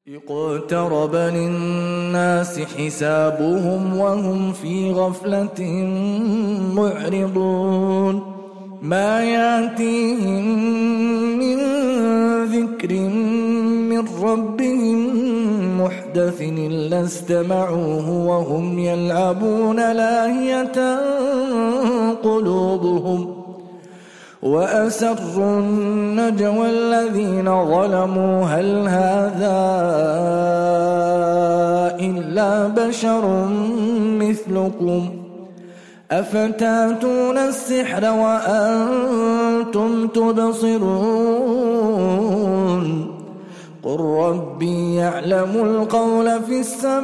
اقترب للناس حسابهم وهم في غفلة معرضون ما يأتيهم من ذكر من ربهم محدث إلا استمعوه وهم يلعبون لاهية قلوبهم وأسروا النجوى الذين ظلموا هل هذا إلا بشر مثلكم أفتاتون السحر وأنتم تبصرون قل ربي يعلم القول في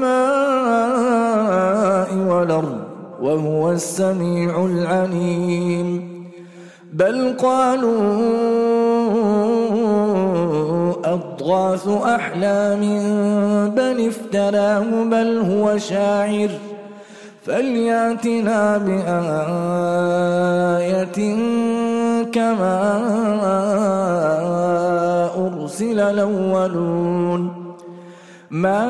السماء والأرض وهو السميع العليم بل قالوا أضغاث أحلام بل افتراه بل هو شاعر فلياتنا بآية كما أرسل الأولون ما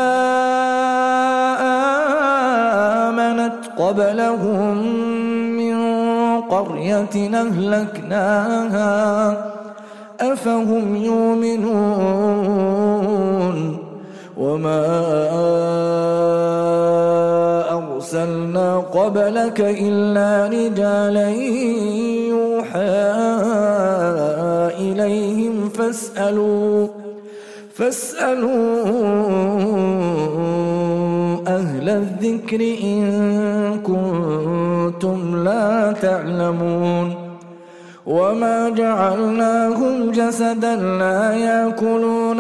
آمنت قبلهم من قرية أهلكناها أفهم يؤمنون وما أرسلنا قبلك إلا رجالا يوحى إليهم فاسألوا أهل الذكر إن كنتم لا تعلمون وما جعلناهم جسدا لا يأكلون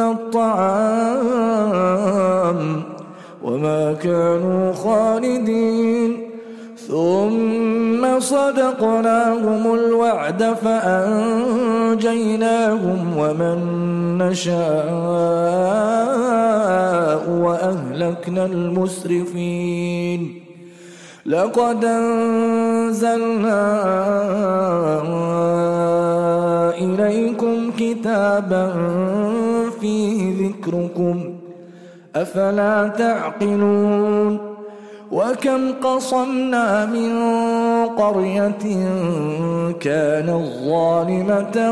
الطعام وما كانوا خالدين ثم صدقناهم الوعد فأنجيناهم ومن نشاء وأهلكنا المسرفين لقد أنزلنا إليكم كتابا فيه ذكركم أفلا تعقلون وكم قصمنا من قرية كانت ظالمة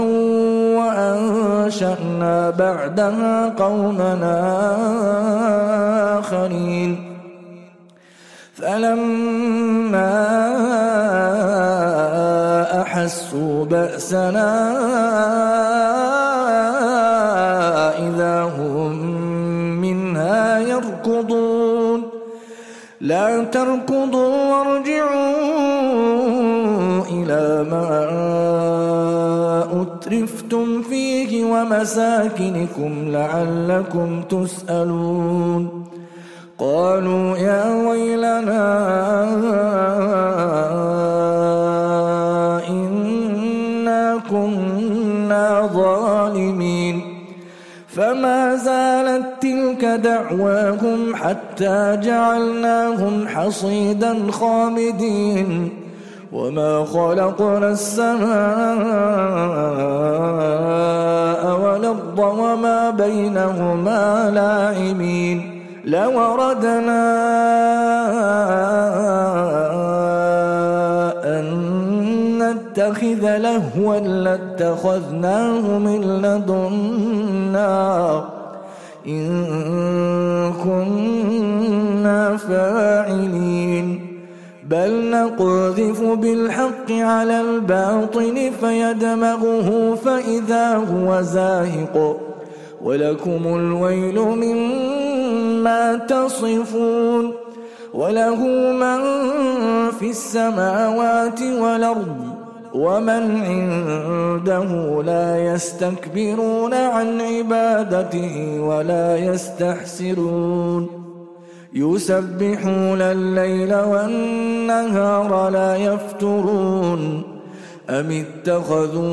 وأنشأنا بعدها قومنا آخرين فلما أحسوا بأسنا إذا هم منها يركضون لا تركضوا وارجعوا إلى ما أترفتم فيه ومساكنكم لعلكم تسألون قالوا يا ويلنا إنا كنا ظالمين فما زالت تلك دعواهم حتى جعلناهم حصيدا خامدين وما خلقنا السماء والأرض وما بينهما لاعبين لو أردنا أن نتخذ لهوا لاتخذناه من لدنا إن كنا فاعلين بل نقذف بالحق على الباطل فيدمغه فإذا هو زاهق ولكم الويل مما تصفون وله من في السماوات والأرض ومن عنده لا يستكبرون عن عبادته ولا يستحسرون يسبحون الليل والنهار لا يفترون أم اتخذوا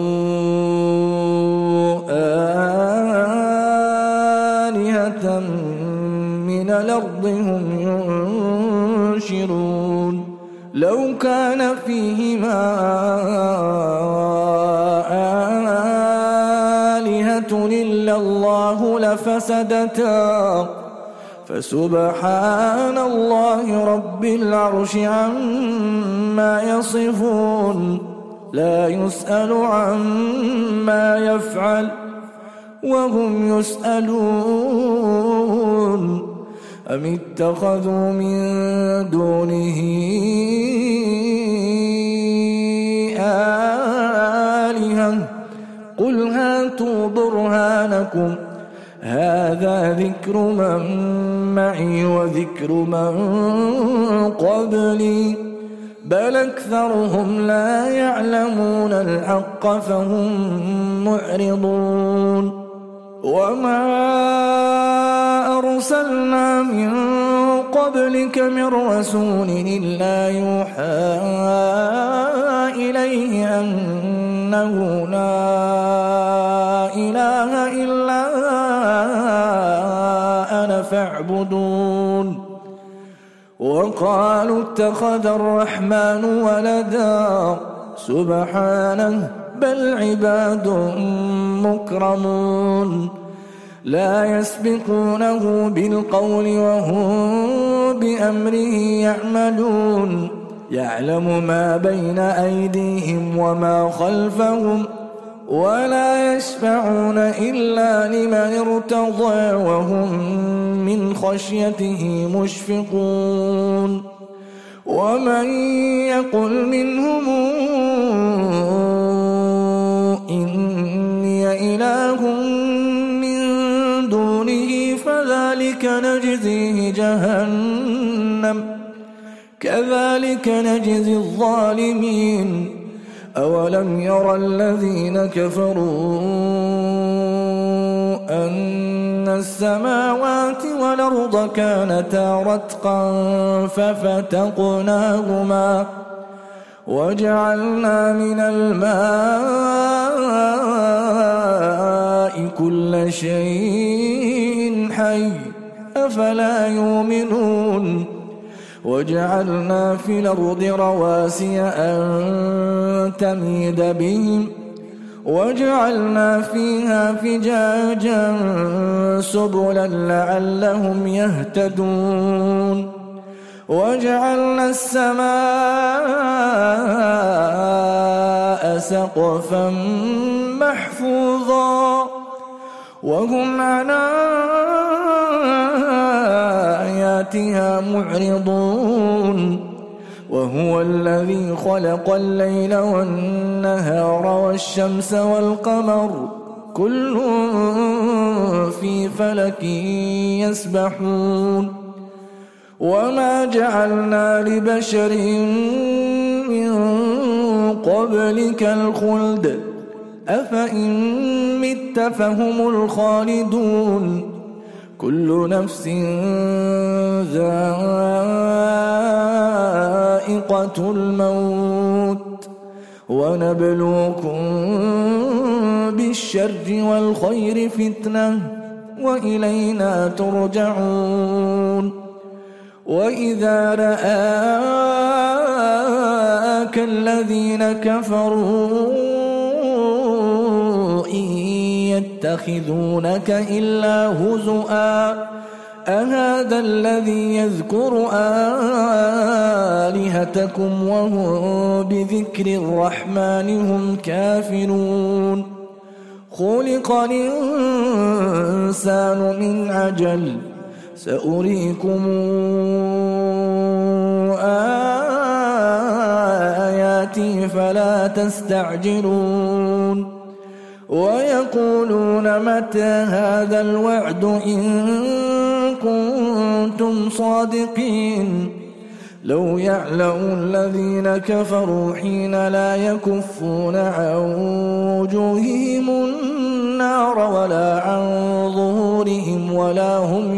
آلهة من الأرض هم ينشرون لو كان فيهما آلهة إلا الله لفسدتا فسبحان الله رب العرش عما يصفون لا يسأل عما يفعل وهم يسألون أم اتخذوا من دونه آلهة قل هاتوا برهانكم هذا ذكر من معي وذكر من قبلي بل أكثرهم لا يعلمون الحق فهم معرضون وما أرسلنا من قبلك من رسول إلا يوحى إليه أنه لا إله إلا أنا فاعبدون وقالوا اتخذ الرحمن ولدا سبحانه بل عباد مكرمون لا يسبقونه بالقول وهم بأمره يعملون يعلم ما بين أيديهم وما خلفهم ولا يشفعون إلا لمن ارتضى وهم من خشيته مشفقون ومن يقل منهم إني إله من دونه فذلك نجزيه جهنم كذلك نجزي الظالمين أولم يرى الذين كفروا أن السماوات والأرض كانتا رتقا ففتقناهما وجعلنا من الماء كل شيء حي أفلا يؤمنون وجعلنا في الأرض رواسي أن تميد بهم وجعلنا فيها فجاجا سبلا لعلهم يهتدون وجعلنا السماء سقفا محفوظا وهم عن آياتها معرضون وهو الذي خلق الليل والنهار والشمس والقمر كل في فلك يسبحون وما جعلنا لبشر من قبلك الخلد أفإن مت فهم الخالدون كل نفس ذائقة الموت ونبلوكم بالشر والخير فتنة وإلينا ترجعون وإذا رآك الذين كفروا يتخذونك إلا هزؤا أهذا الذي يذكر آلهتكم وهم بذكر الرحمن هم كافرون خلق الإنسان من عجل سأريكم آياتي فلا تستعجلون ويقولون متى هذا الوعد إن كنتم صادقين لو يعلم الذين كفروا حين لا يكفون عن وجوههم النار ولا عن ظهورهم ولا هم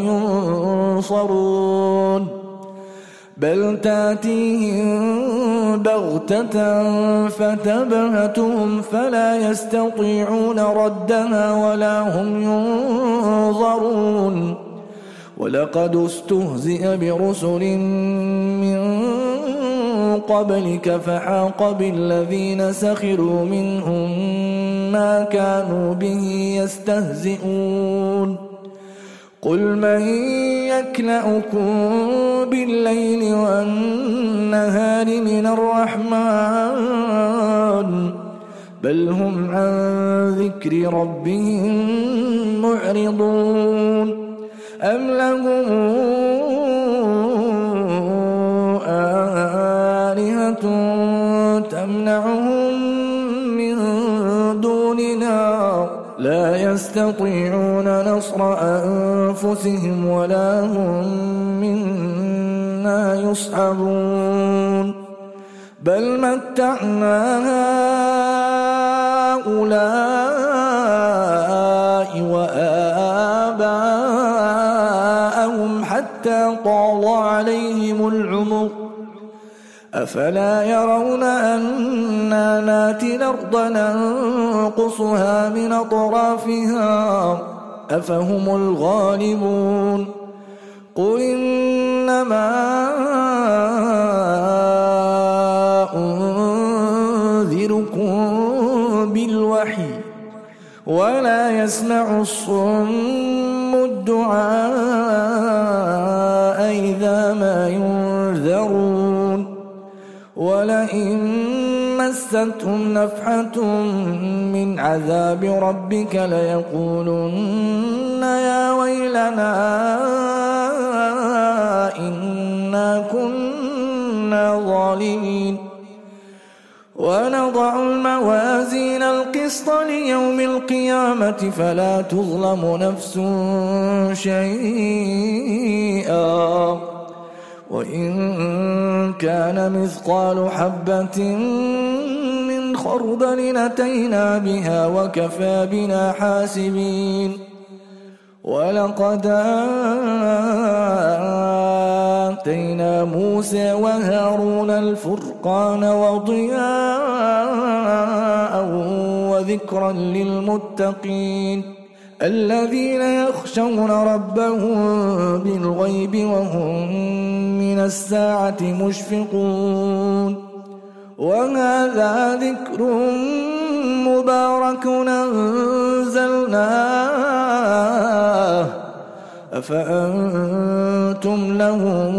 ينصرون بل تاتيهم بغتة فتبهتهم فلا يستطيعون ردها ولا هم ينظرون ولقد استهزئ برسل من قبلك فحاق بالذين سخروا منهم ما كانوا به يستهزئون قل من يكلؤكم بالليل والنهار من الرحمن بل هم عن ذكر ربهم معرضون أم لهم آلهة تمنعهم من دوننا لا يستطيعون نصر أنفسهم ولا هم منا يصحبون بل متعنا هؤلاء وآباءهم حتى طال عليهم العمر أفلا يرون أنا ناتي الأرض ننقصها من أطرافها أفهم الغالبون قل إنما أنذركم بالوحي ولا يسمع الصم الدعاء إذا ما ينذرون ولئن مستهم نفحة من عذاب ربك ليقولن يا ويلنا إنا كنا ظالمين ونضع الموازين القسط ليوم القيامة فلا تظلم نفس شيئا وإن كان مثقال حبة من خردل أتينا بها وكفى بنا حاسبين ولقد آتينا موسى وهارون الفرقان وضياء وذكرا للمتقين الذين يخشون ربهم بالغيب وهم من الساعة مشفقون وهذا ذكر مبارك أنزلناه أفأنتم له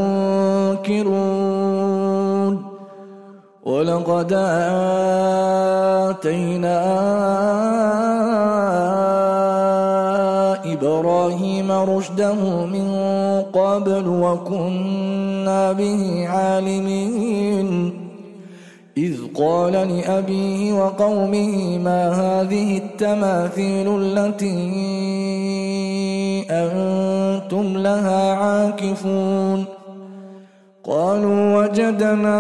منكرون ولقد آتينا إبراهيم رشده من قبل وكنا به عالمين إذ قال لأبيه وقومه ما هذه التماثيل التي أنتم لها عاكفون قالوا وجدنا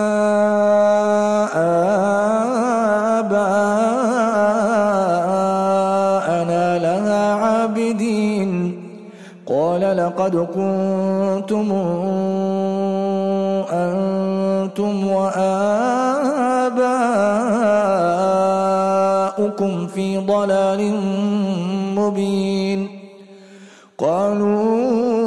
آباءنا لها عابدين قال لقد كنتم أنتم وآباؤكم في ضلال مبين قالوا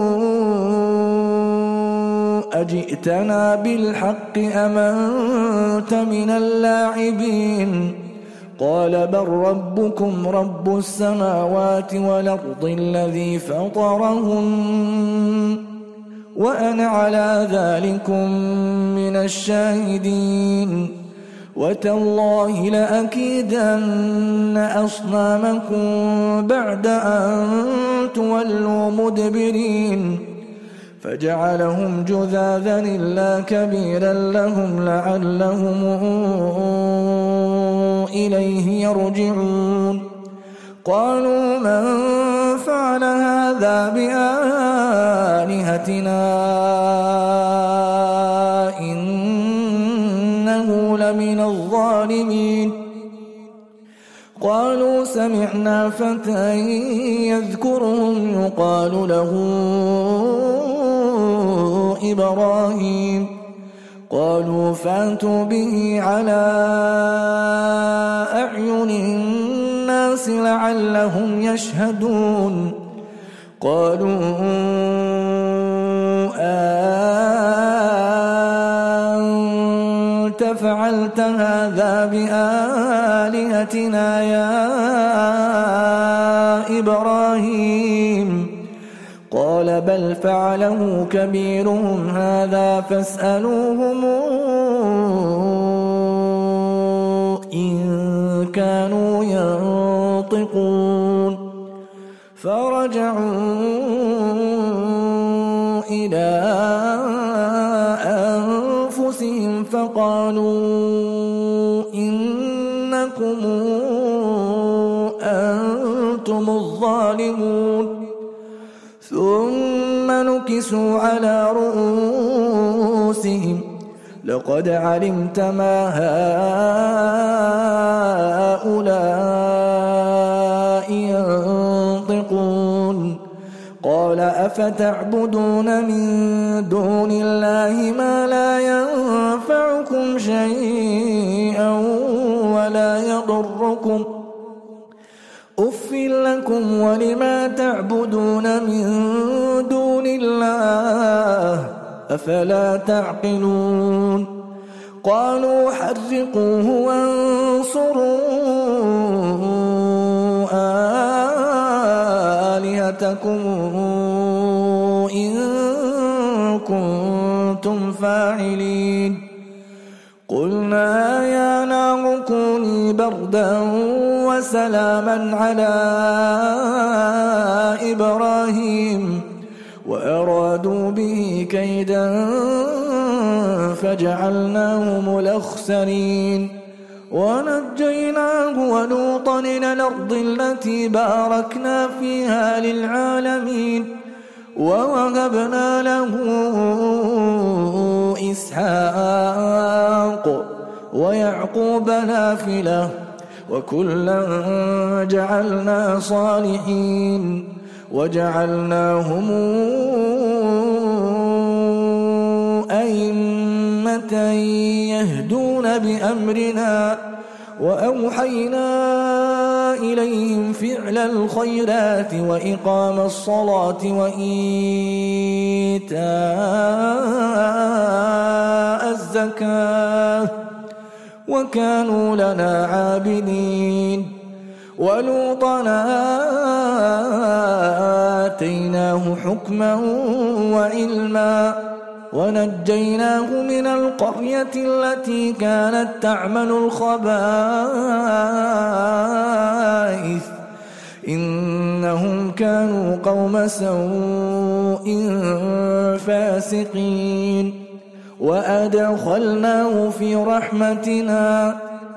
أجئتنا بالحق أم أنت من اللاعبين قال بل ربكم رب السماوات والأرض الذي فطرهن وأنا على ذلكم من الشاهدين وتالله لأكيدن أصنامكم بعد أن تولوا مدبرين فجعلهم جذاذا إلا كبيرا لهم لعلهم إليه يرجعون قالوا من فعل هذا بآلهتنا إنه لمن الظالمين قالوا سمعنا فتى يذكرهم يقال له إبراهيم قالوا فاتوا به على أعين الناس لعلهم يشهدون قالوا فعلت هذا بآلهتنا يا إبراهيم؟ قال بل فعله كبيرهم هذا فاسألوهم إن كانوا ينطقون. فرجعوا إلى أنفسهم فقالوا إنكم أنتم الظالمون. ثم نكسوا على رؤوسهم لقد علمت ما هؤلاء ينطقون. قال أفتعبدون من دون الله ما لا ينفعكم شيئا ولا يضركم أف لكم ولما تعبدون من دون الله أفلا تعقلون. قالوا حرقوه وانصروا آلهتكم إن كنتم فاعلين. قلنا يا نار كوني بردا وسلاما على إبراهيم وأرادوا به كيدا فجعلناهم الأخسرين. ونجيناه ولوطا إلى الأرض التي باركنا فيها للعالمين ووهبنا له إسحاق ويعقوب نافلة وكلا جعلنا صالحين وجعلناهم أئمة يهدون بأمرنا وأوحينا إليهم فعل الخيرات وإقام الصلاة وإيتاء الزكاة وكانوا لنا عابدين. ولوطا آتيناه حكما وعلما ونجيناه من القرية التي كانت تعمل الخبائث إنهم كانوا قوم سوء فاسقين. وأدخلناه في رحمتنا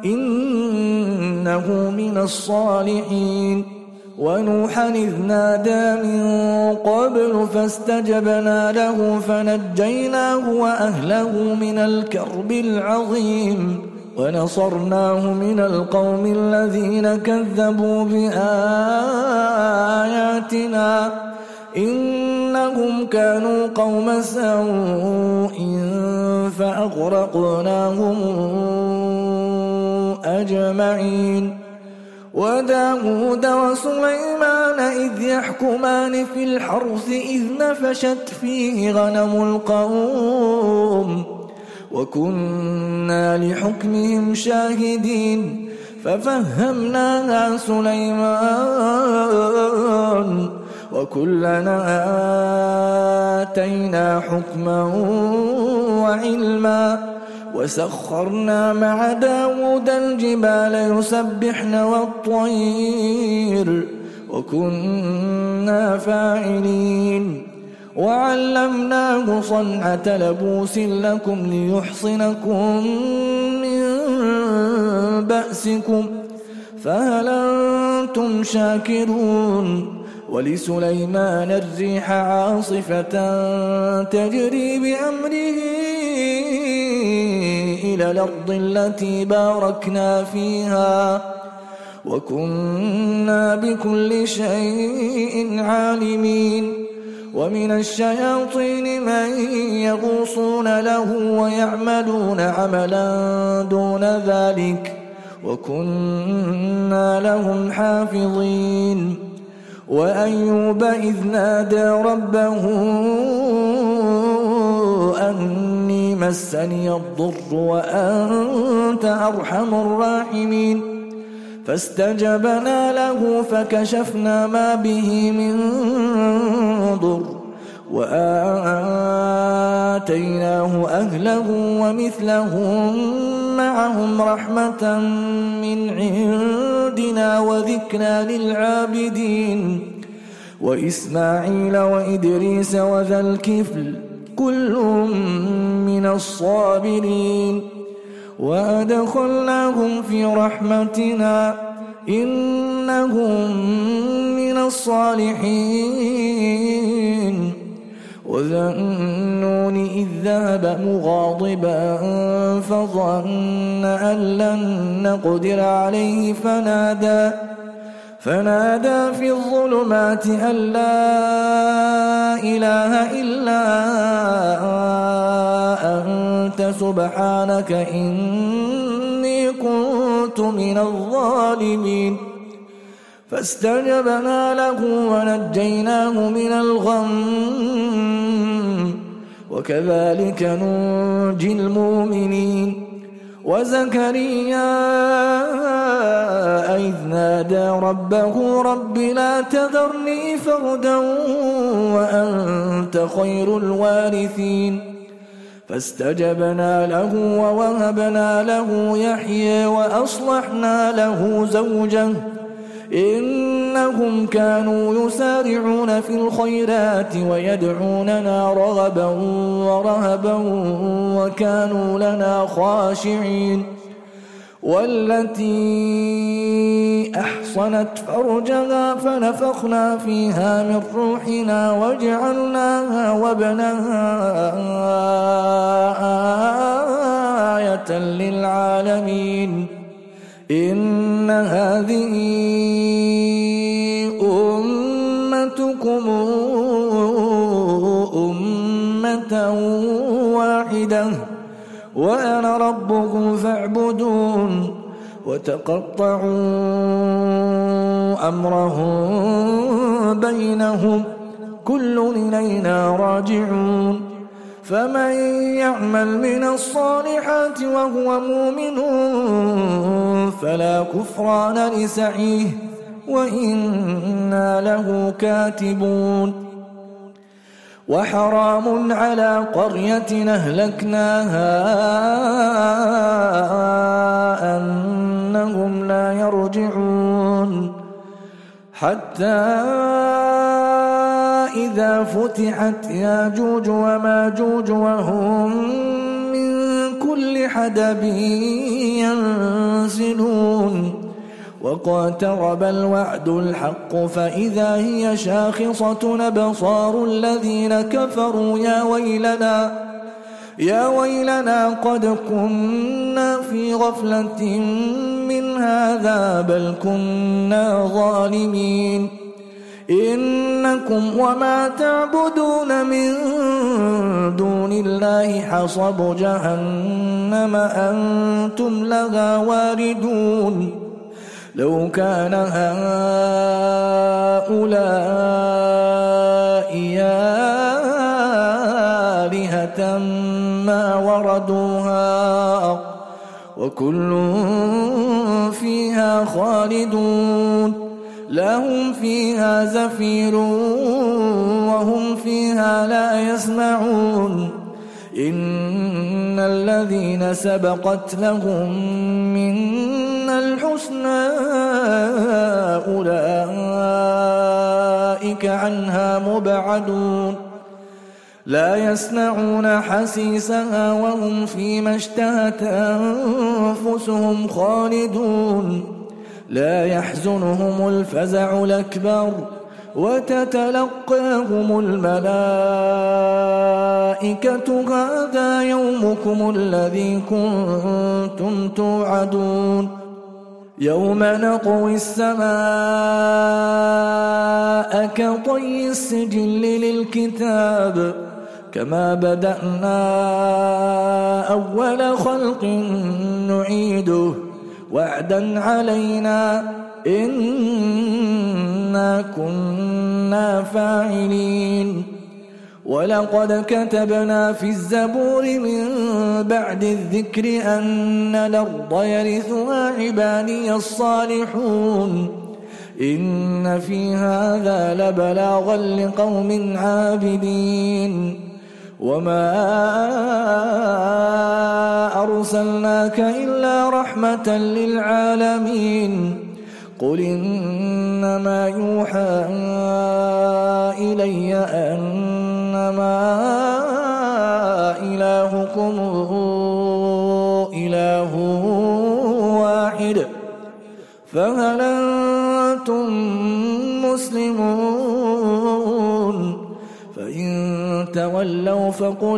إنه من الصالحين. ونوحا إذ نادى من قبل فاستجبنا له فنجيناه وأهله من الكرب العظيم ونصرناه من القوم الذين كذبوا بآياتنا إنهم كانوا قوم سوء فأغرقناهم أجمعين. وداود وسليمان إذ يحكمان في الحرث إذ نفشت فيه غنم القوم وكنا لحكمهم شاهدين ففهمناها سليمان وكلنا آتينا حكما وعلما وسخرنا مع داود الجبال يسبحن والطير وكنا فاعلين. وعلمناه صنعة لبوس لكم ليحصنكم من بأسكم فهل أنتم شاكرون. ولسليمان الريح عاصفة تجري بأمره إلى الأرض التي باركنا فيها وكنا بكل شيء عالمين. ومن الشياطين من يغوصون له ويعملون عملا دون ذلك وكنا لهم حافظين. وأيوب إذ نادى ربه أني مسني الضر وأنت أرحم الراحمين فاستجبنا له فكشفنا ما به من ضر وآتيناه أهله ومثلهم معهم رحمة من عندنا وذكرى للعابدين وإسماعيل وإدريس وذا الكفل كل من الصابرين وأدخلناهم في رحمتنا إنهم من الصالحين وذا النون إذ ذهب مغاضبا فظن أن لن نقدر عليه فنادى في الظلمات أن لا إله إلا أنت سبحانك إني كنت من الظالمين فاستجبنا له ونجيناه من الغم وكذلك ننجي المؤمنين وزكريا إذ نادى ربه رب لا تذرني فردا وأنت خير الوارثين فاستجبنا له ووهبنا له يحيى وأصلحنا له زوجه إنهم كانوا يسارعون في الخيرات ويدعوننا رغبا ورهبا وكانوا لنا خاشعين والتي أحصنت فرجها فنفخنا فيها من روحنا وجعلناها وابنها آية للعالمين إن هذه أمتكم أمة واحدة وأنا ربكم فاعبدون وتقطعوا أمرهم بينهم كل إلينا راجعون فمن يعمل من الصالحات وهو مؤمن فلا كفران لسعيه وإنا له كاتبون وحرام على قرية أهلكناها أنهم لا يرجعون حتى إذا فتحت ياجوج وماجوج وهم من كل حدب ينسلون واقترب الوعد الحق فإذا هي شاخصة أبصار الذين كفروا يا ويلنا قد كنا في غفلة من هذا بل كنا ظالمين إنكم وما تعبدون من دون الله حصب جهنم أنتم لها واردون لو كان هؤلاء آلهة ما وردوها وكل فيها خالدون لهم فيها زفير وهم فيها لا يسمعون إن الذين سبقت لهم منا الحسنى أولئك عنها مبعدون لا يسمعون حسيسها وهم فيما اشتهت أنفسهم خالدون لا يحزنهم الفزع الأكبر وتتلقاهم الملائكة هذا يومكم الذي كنتم توعدون يوم نطوي السماء كطي السجل للكتاب كما بدأنا أول خلق نعيده وعدا علينا إنا كنا فاعلين ولقد كتبنا في الزبور من بعد الذكر أن الأرض يرثها عبادي الصالحون إن في هذا لبلاغا لقوم عابدين وما أرسلناك إلا رحمة للعالمين قل إنما يوحى إلي أنما إلهكم إله واحد فهل أنتم مسلمون فإن تولوا فقل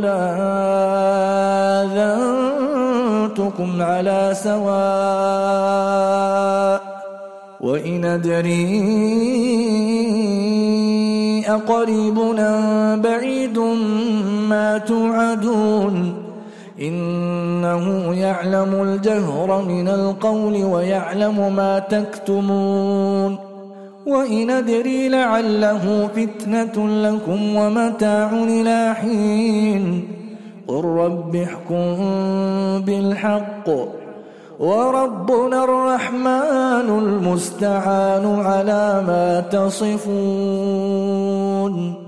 آذنتكم على سواء وإن أدري أقريب أم بعيد ما توعدون إنه يعلم الجهر من القول ويعلم ما تكتمون وإن أدري لعله فتنة لكم ومتاع إلى حين قل رب احكم بالحق وربنا الرحمن المستعان على ما تصفون.